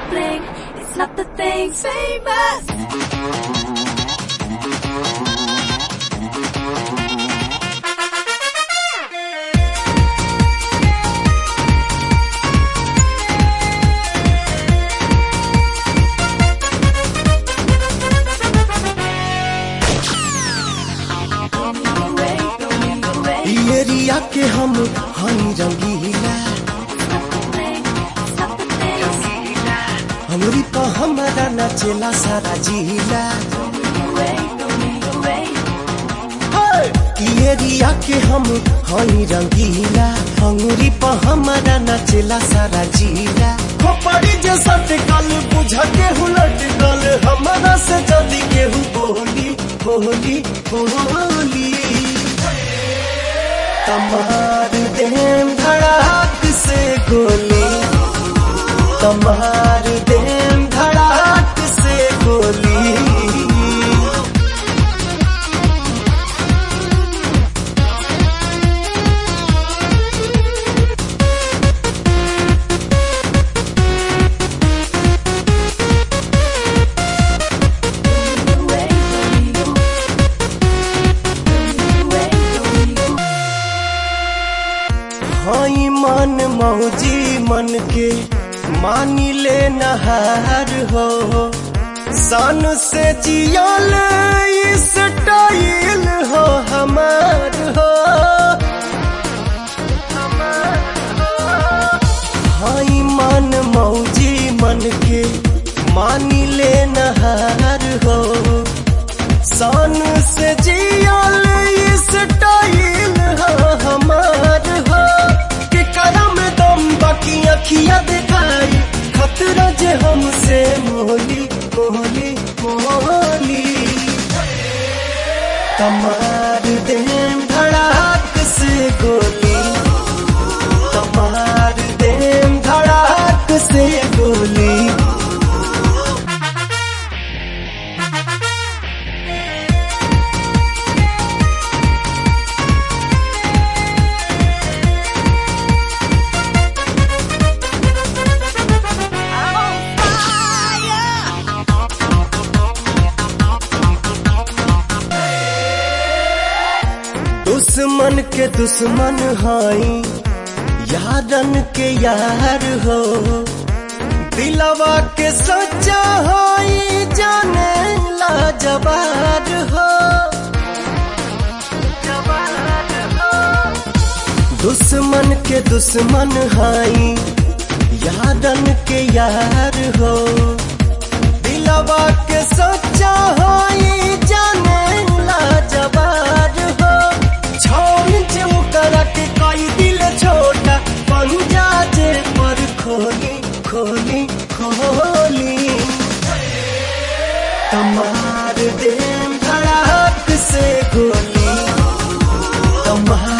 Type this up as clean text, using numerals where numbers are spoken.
bling. It's not the thing famous. Area के हम हई रंगीला, हमरी तो हमारा नचेला सारा जिला। एरिया के हम हई रंगीला, हमरी तो हमारा नचेला सारा जिला। खोपड़ी जैसा टिकल बुझा के हुलट गल, हमारा से जल्दी केहू बोली बोली बोली। तमार देम धड़ाक से गोली, तमार देम धड़ाक से गोली। हई मन मौजी मन के मानी ले नहार हो, सन से जियल स्टाइल हो हमार हो। हई मन मौजी मन के मानी ले नहार हो, सन से जियल स्टाइल हो हमार हो। अखिया दिखाई खतरा जे हमसे मोली मोली मोली। तमार देम धड़ाक से गोली, तमार देम धड़ाक से गोली। दुश्मन के दुश्मन हई यारन के यार हो, दिलवा के सच्चा हई जाने ला जवार हो। दुश्मन के दुश्मन हई यारन के यार हो, दिलवा के सच्चा हई जाने ला जवार हो। जे करा के कई दिल छोटा पंजा जे पर खोली खोली खोली। तमार देम धड़ाक से गोली, तमार